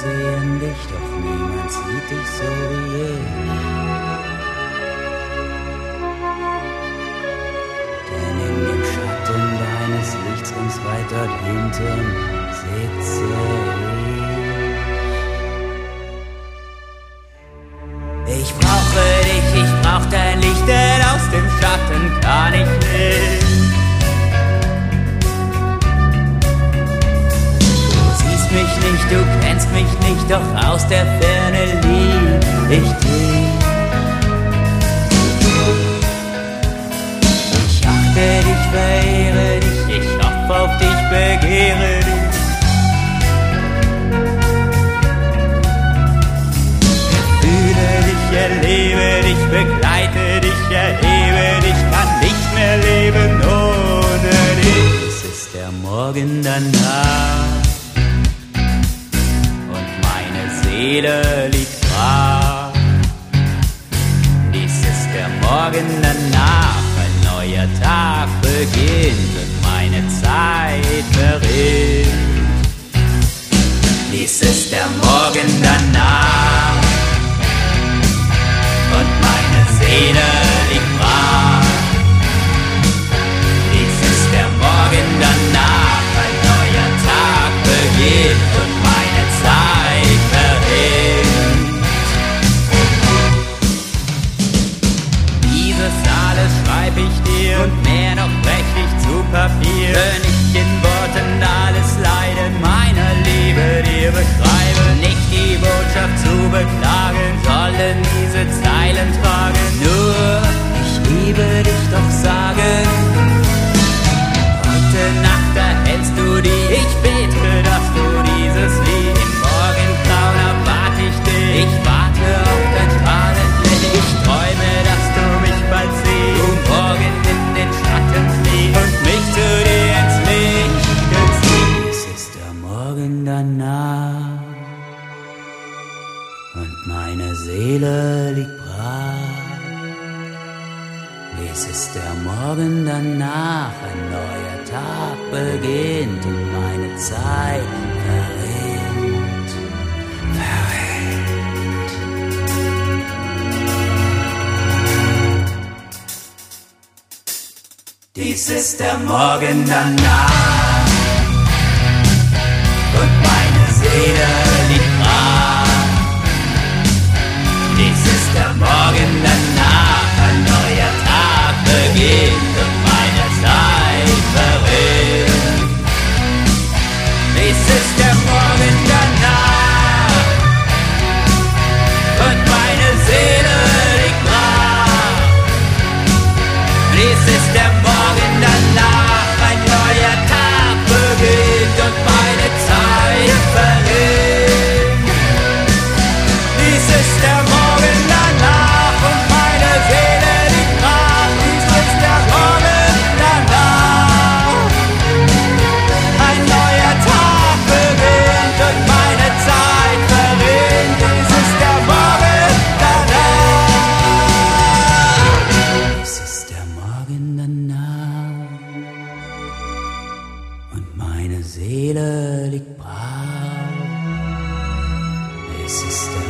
sehen dich, doch niemand sieht dich so wie ich. Denn in dem Schatten deines Lichts ganz weit dort hinten sitze ich. Ich brauche dich, ich brauch dein Licht, denn aus dem Schatten kann ich nicht. Mich nicht, du kennst mich nicht, doch aus der Ferne lieb ich dich. Ich achte dich, verehre dich, ich hoff auf dich, begehre dich. Fühle dich, erlebe dich, begleite dich, erhebe dich, kann nicht mehr leben ohne dich. Es ist der Morgen danach. Seele liegt brach. Dies ist der Morgen danach, ein neuer Tag beginnt und meine Zeit verrinnt. Dies ist der Morgen danach und meine Seele liegt brach. Dies ist der Morgen danach, ein neuer Tag beginnt und meine Zeit verrinnt. Dieses alles schreib ich dir und mehr noch brech ich zu Papier. Wenn ich in Worten alles Leiden meiner Liebe dir beschreibe, nicht die Botschaft zu beklagen, sollen diese Zeilen tragen. Nur, ich liebe dich doch sagen. Heute Nacht erhältst du die, ich bete, dass du dieses Lied im Morgengrauen erwarte ich dich. Ich warte auf dein strahlend Licht. Ich träume, dass du mich bald siehst. Du morgen in den Schatten fliehst und mich zu dir ins Licht ziehst. Es ist der Morgen danach und meine Seele liegt brach. Es ist der Morgen danach, ein neuer Tag beginnt und meine Zeit verrinnt. Dies ist der Morgen danach und meine Seele liegt brach. Dies ist der Morgen danach, ein neuer Tag beginnt und meine Zeit verrinnt. Dies ist der Morgen danach und meine Seele liegt brach. Dies ist der Morgen danach, ein neuer Tag beginnt und meine Zeit verrinnt. Dies ist der Morgen danach und meine Seele liegt brach. Dies ist der Morgen danach. Ein neuer Tag beginnt und meine Zeit verrinnt. Dies ist der Morgen danach. Dies ist der Morgen danach und meine Seele liegt brach. Es ist der